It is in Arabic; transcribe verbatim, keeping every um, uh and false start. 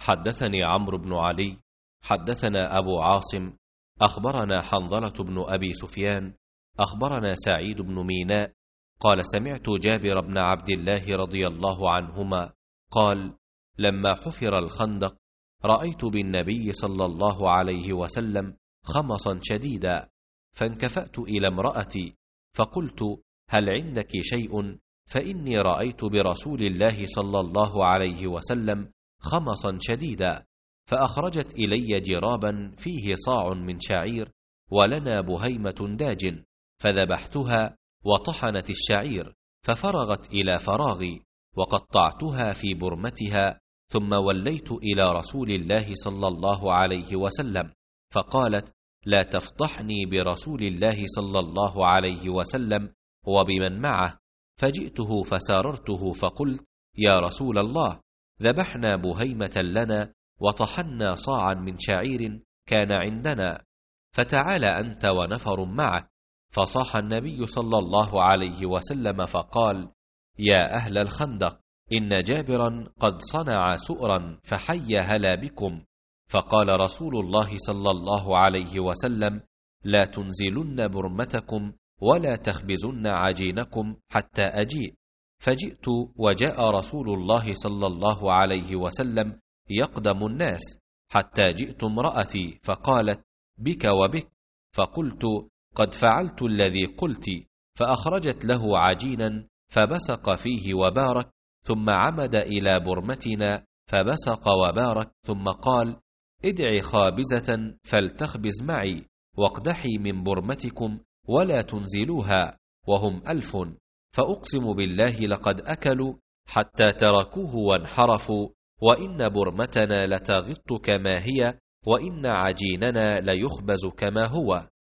حدثني عمرو بن علي حدثنا أبو عاصم أخبرنا حنظلة بن أبي سفيان أخبرنا سعيد بن ميناء قال سمعت جابر بن عبد الله رضي الله عنهما قال لما حفر الخندق رأيت بالنبي صلى الله عليه وسلم خمصا شديدا، فانكفأت إلى امرأتي فقلت هل عندك شيء؟ فإني رأيت برسول الله صلى الله عليه وسلم خمصا شديدا. فأخرجت إلي جرابا فيه صاع من شعير ولنا بهيمة داج، فذبحتها وطحنت الشعير ففرغت إلى فراغي وقطعتها في برمتها، ثم وليت إلى رسول الله صلى الله عليه وسلم فقالت لا تفضحني برسول الله صلى الله عليه وسلم وبمن معه. فجئته فساررته فقلت يا رسول الله ذبحنا بهيمة لنا وطحنا صاعا من شعير كان عندنا، فتعال أنت ونفر معك. فصاح النبي صلى الله عليه وسلم فقال يا أهل الخندق إن جابرا قد صنع سؤرا فحي هلا بكم. فقال رسول الله صلى الله عليه وسلم لا تنزلن برمتكم ولا تخبزن عجينكم حتى أجيء. فجئت وجاء رسول الله صلى الله عليه وسلم يقدم الناس حتى جئت امرأتي فقالت بك وبك، فقلت قد فعلت الذي قلت، فأخرجت له عجينا فبسق فيه وبارك، ثم عمد إلى برمتنا فبسق وبارك، ثم قال ادعي خابزة فلتخبز معي واقدحي من برمتكم ولا تنزلوها وهم ألف، فأقسم بالله لقد أكلوا حتى تركوه وانحرفوا، وإن برمتنا لتغط كما هي وإن عجيننا ليخبز كما هو.